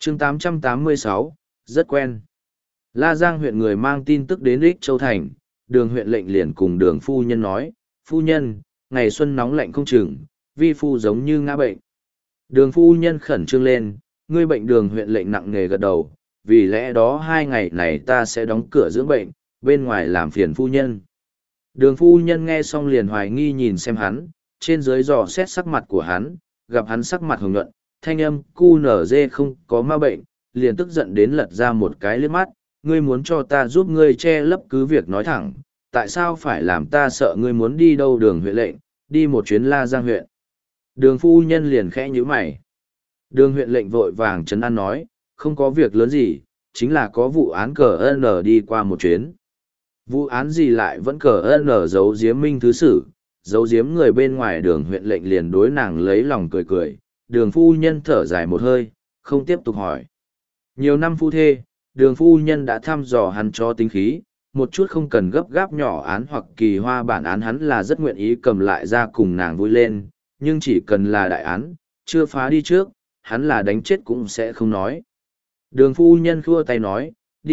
chương 886, rất quen. La Giang huyện người mang tin tức đến Ích Châu Thành, đường huyện lệnh liền cùng đường phu nhân nói, phu nhân, ngày xuân nóng lạnh không chừng, vi phu giống như ngã bệnh. Đường phu nhân khẩn trương lên, ngươi bệnh đường huyện lệnh nặng nề gật đầu, vì lẽ đó 2 ngày này ta sẽ đóng cửa dưỡng bệnh, bên ngoài làm phiền phu nhân. Đường phu nhân nghe xong liền hoài nghi nhìn xem hắn, trên dưới dò xét sắc mặt của hắn, gặp hắn sắc mặt hồng nhuận, thanh âm cu nở dê không có ma bệnh, liền tức giận đến lật ra một cái liếc mắt, ngươi muốn cho ta giúp ngươi che lấp cứ việc nói thẳng, tại sao phải làm ta sợ ngươi muốn đi đâu đường huyện lệnh, đi một chuyến La Giang huyện. Đường phu nhân liền khẽ nhíu mày. Đường huyện lệnh vội vàng trấn an nói, không có việc lớn gì, chính là có vụ án cờ N đi qua một chuyến. Vụ án gì lại vẫn cờ N giấu giếm minh thứ sử, giấu giếm người bên ngoài đường huyện lệnh liền đối nàng lấy lòng cười cười, đường phu nhân thở dài một hơi, không tiếp tục hỏi. Nhiều năm phu thê, đường phu nhân đã thăm dò hắn cho tính khí, một chút không cần gấp gáp nhỏ án hoặc kỳ hoa bản án hắn là rất nguyện ý cầm lại ra cùng nàng vui lên, nhưng chỉ cần là đại án, chưa phá đi trước, hắn là đánh chết cũng sẽ không nói. Đường phu nhân khua tay nói,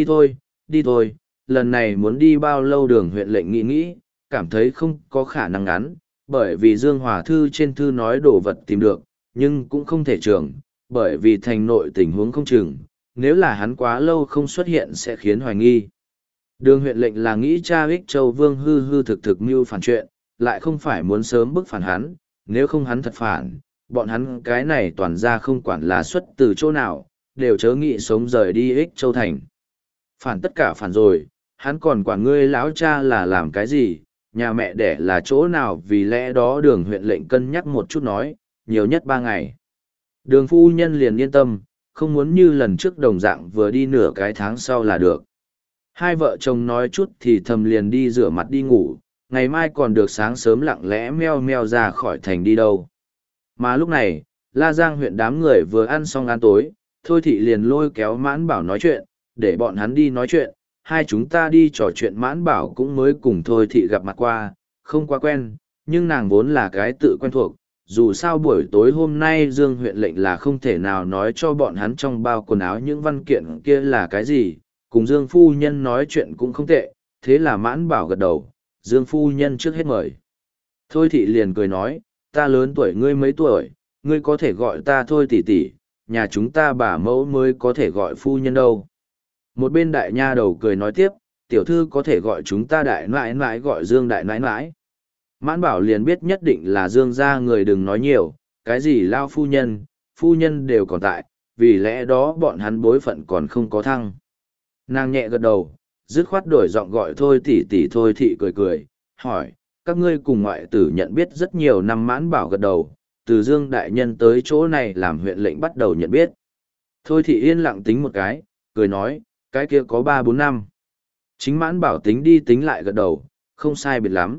đi thôi, lần này muốn đi bao lâu đường huyện lệnh nghĩ, cảm thấy không có khả năng ngắn, bởi vì Dương Hòa Thư trên thư nói đồ vật tìm được, nhưng cũng không thể trường, bởi vì thành nội tình huống không chừng, nếu là hắn quá lâu không xuất hiện sẽ khiến hoài nghi. Đường huyện lệnh là nghĩ cha Ích Châu Vương hư thực mưu phản chuyện, lại không phải muốn sớm bức phản hắn, nếu không hắn thật phản, bọn hắn cái này toàn ra không quản là xuất từ chỗ nào, đều chớ nghĩ sống rời đi Ích Châu Thành. Phản tất cả phản rồi, hắn còn quản ngươi lão cha là làm cái gì, nhà mẹ đẻ là chỗ nào, vì lẽ đó đường huyện lệnh cân nhắc một chút nói, nhiều nhất 3 ngày. Đường phu nhân liền yên tâm, không muốn như lần trước đồng dạng vừa đi nửa cái tháng sau là được. Hai vợ chồng nói chút thì thầm liền đi rửa mặt đi ngủ, ngày mai còn được sáng sớm lặng lẽ meo meo ra khỏi thành đi đâu. Mà lúc này, La Giang huyện đám người vừa ăn xong ăn tối, Thôi Thị liền lôi kéo Mãn Bảo nói chuyện, để bọn hắn đi nói chuyện, hai chúng ta đi trò chuyện. Mãn Bảo cũng mới cùng Thôi Thị gặp mặt qua, không quá quen, nhưng nàng vốn là cái tự quen thuộc, dù sao buổi tối hôm nay Dương huyện lệnh là không thể nào nói cho bọn hắn trong bao quần áo những văn kiện kia là cái gì, cùng Dương phu nhân nói chuyện cũng không tệ, thế là Mãn Bảo gật đầu, Dương phu nhân trước hết mời. Thôi Thị liền cười nói, ta lớn tuổi ngươi mấy tuổi, ngươi có thể gọi ta Thôi tỷ tỷ, nhà chúng ta bà mẫu mới có thể gọi phu nhân đâu. Một bên đại nha đầu cười nói tiếp, tiểu thư có thể gọi chúng ta đại nãi nãi gọi Dương đại nãi nãi. Mãn Bảo liền biết nhất định là Dương gia người đừng nói nhiều, cái gì lao phu nhân đều còn tại, vì lẽ đó bọn hắn bối phận còn không có thăng. Nàng nhẹ gật đầu, dứt khoát đổi giọng gọi Thôi tỷ tỷ. Thôi Thị cười, hỏi, các ngươi cùng ngoại tử nhận biết rất nhiều năm. Mãn Bảo gật đầu, từ Dương đại nhân tới chỗ này làm huyện lệnh bắt đầu nhận biết. Thôi Thị yên lặng tính một cái, cười nói, cái kia có 3-4 năm. Chính Mãn Bảo tính đi tính lại gật đầu, không sai biệt lắm.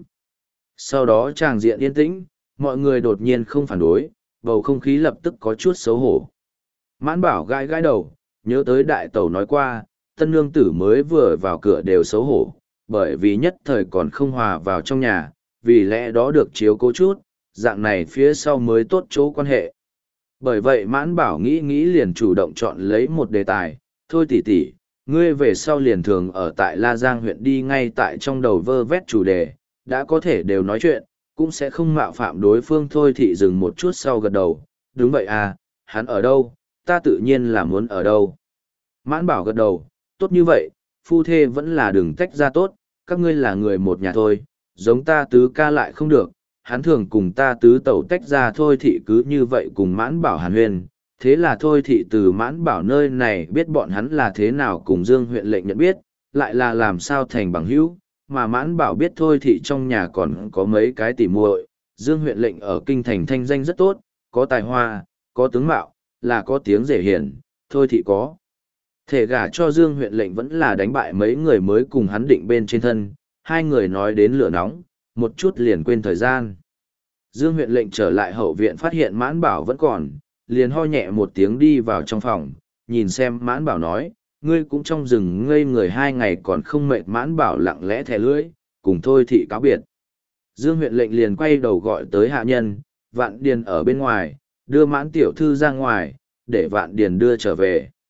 Sau đó tràng diện yên tĩnh, mọi người đột nhiên không phản đối, bầu không khí lập tức có chút xấu hổ. Mãn Bảo gãi gãi đầu, nhớ tới đại tẩu nói qua, tân nương tử mới vừa vào cửa đều xấu hổ, bởi vì nhất thời còn không hòa vào trong nhà, vì lẽ đó được chiếu cố chút, dạng này phía sau mới tốt chỗ quan hệ. Bởi vậy Mãn Bảo nghĩ liền chủ động chọn lấy một đề tài, thôi tỷ tỷ, ngươi về sau liền thường ở tại La Giang huyện đi ngay tại trong đầu vơ vét chủ đề, đã có thể đều nói chuyện, cũng sẽ không mạo phạm đối phương. Thôi Thị dừng một chút sau gật đầu, đúng vậy à, hắn ở đâu, ta tự nhiên là muốn ở đâu. Mãn Bảo gật đầu, tốt như vậy, phu thê vẫn là đừng tách ra tốt, các ngươi là người một nhà thôi, giống ta tứ ca lại không được, hắn thường cùng ta tứ tẩu tách ra. Thôi Thị cứ như vậy cùng Mãn Bảo hàn huyên, thế là Thôi Thị từ Mãn Bảo nơi này biết bọn hắn là thế nào cùng Dương huyện lệnh nhận biết, lại là làm sao thành bằng hữu, mà Mãn Bảo biết Thôi Thị trong nhà còn có mấy cái tỉ muội. Dương huyện lệnh ở kinh thành thanh danh rất tốt, có tài hoa, có tướng mạo, là có tiếng rể hiền, Thôi Thị có thể gả cho Dương huyện lệnh vẫn là đánh bại mấy người mới cùng hắn định bên trên thân. Hai người nói đến lửa nóng, một chút liền quên thời gian. Dương huyện lệnh trở lại hậu viện phát hiện Mãn Bảo vẫn còn, liền ho nhẹ một tiếng đi vào trong phòng, nhìn xem Mãn Bảo nói, ngươi cũng trong rừng ngây người 2 ngày còn không mệt. Mãn Bảo lặng lẽ thè lưỡi, cùng Thôi Thị cáo biệt. Dương huyện lệnh liền quay đầu gọi tới hạ nhân, Vạn Điền ở bên ngoài, đưa Mãn tiểu thư ra ngoài, để Vạn Điền đưa trở về.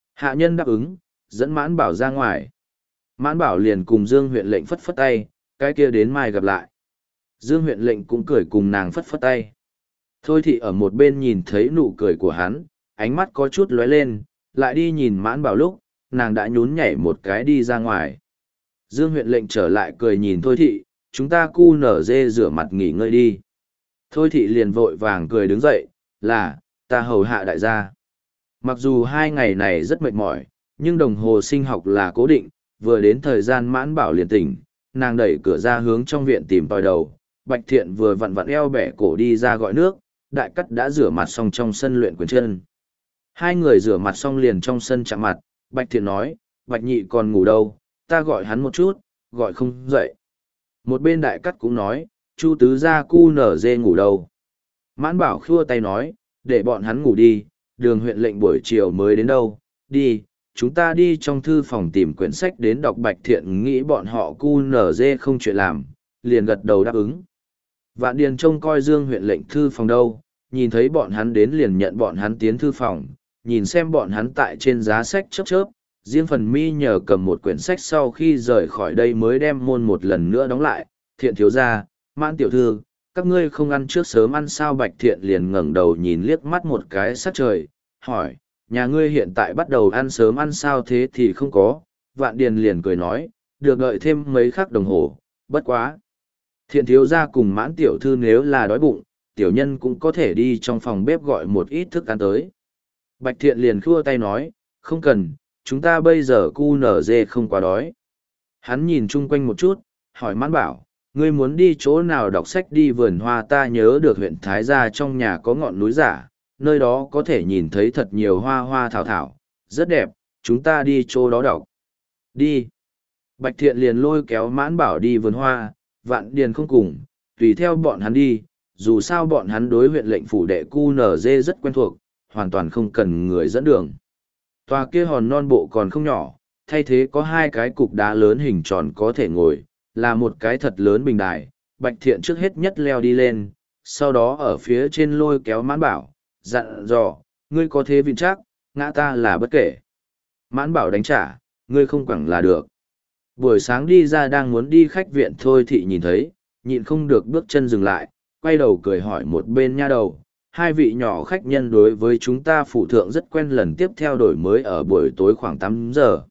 Hạ nhân đáp ứng, dẫn Mãn Bảo ra ngoài. Mãn Bảo liền cùng Dương huyện lệnh phất phất tay, cái kia đến mai gặp lại. Dương huyện lệnh cũng cười cùng nàng phất phất tay. Thôi thị ở một bên nhìn thấy nụ cười của hắn, ánh mắt có chút lóe lên, lại đi nhìn Mãn Bảo lúc, nàng đã nhún nhảy một cái đi ra ngoài. Dương huyện lệnh trở lại cười nhìn Thôi thị, chúng ta cu nở dê rửa mặt nghỉ ngơi đi. Thôi thị liền vội vàng cười đứng dậy, là, ta hầu hạ đại gia. Mặc dù 2 ngày này rất mệt mỏi, nhưng đồng hồ sinh học là cố định, vừa đến thời gian Mãn Bảo liền tỉnh, nàng đẩy cửa ra hướng trong viện tìm tòi đầu. Bạch Thiện vừa vặn vặn eo bẻ cổ đi ra gọi nước, Đại Cắt đã rửa mặt xong trong sân luyện quyền chân. Hai người rửa mặt xong liền trong sân chạm mặt, Bạch Thiện nói, Bạch Nhị còn ngủ đâu, ta gọi hắn một chút, gọi không dậy. Một bên Đại Cắt cũng nói, Chu tứ gia cu nở dê ngủ đâu. Mãn Bảo khua tay nói, để bọn hắn ngủ đi, Đường huyện lệnh buổi chiều mới đến đâu, đi, chúng ta đi trong thư phòng tìm quyển sách đến đọc. Bạch Thiện nghĩ bọn họ cu nở dê không chuyện làm, liền gật đầu đáp ứng. Vạn Điền trông coi Dương huyện lệnh thư phòng đâu, nhìn thấy bọn hắn đến liền nhận bọn hắn tiến thư phòng, nhìn xem bọn hắn tại trên giá sách chớp chớp, riêng phần mi nhờ cầm một quyển sách sau khi rời khỏi đây mới đem môn một lần nữa đóng lại. Thiện thiếu gia, Mãn tiểu thư, các ngươi không ăn trước sớm ăn sao? Bạch Thiện liền ngẩng đầu nhìn liếc mắt một cái sắc trời, hỏi, nhà ngươi hiện tại bắt đầu ăn sớm ăn sao? Thế thì không có. Vạn Điền liền cười nói, được đợi thêm mấy khắc đồng hồ, bất quá. Thiện thiếu gia cùng Mãn tiểu thư nếu là đói bụng, tiểu nhân cũng có thể đi trong phòng bếp gọi một ít thức ăn tới. Bạch Thiện liền khua tay nói, không cần, chúng ta bây giờ cu nở dê không quá đói. Hắn nhìn chung quanh một chút, hỏi Mãn Bảo, ngươi muốn đi chỗ nào đọc sách? Đi vườn hoa, ta nhớ được huyện Thái Gia trong nhà có ngọn núi giả, nơi đó có thể nhìn thấy thật nhiều hoa hoa thảo thảo, rất đẹp, chúng ta đi chỗ đó đọc. Đi. Bạch Thiện liền lôi kéo Mãn Bảo đi vườn hoa, Vạn Điền không cùng, tùy theo bọn hắn đi, dù sao bọn hắn đối huyện lệnh phủ đệ cu nở dê rất quen thuộc, hoàn toàn không cần người dẫn đường. Tòa kia hòn non bộ còn không nhỏ, thay thế có 2 cái cục đá lớn hình tròn có thể ngồi, là một cái thật lớn bình đài. Bạch Thiện trước hết nhất leo đi lên, sau đó ở phía trên lôi kéo Mãn Bảo, dặn dò, ngươi có thế vịn chắc, ngã ta là bất kể. Mãn Bảo đánh trả, ngươi không quẳng là được. Buổi sáng đi ra đang muốn đi khách viện, Thôi thị nhìn thấy, nhịn không được bước chân dừng lại, quay đầu cười hỏi một bên nha đầu, 2 vị nhỏ khách nhân đối với chúng ta phụ thượng rất quen, lần tiếp theo đổi mới ở buổi tối khoảng 8 giờ.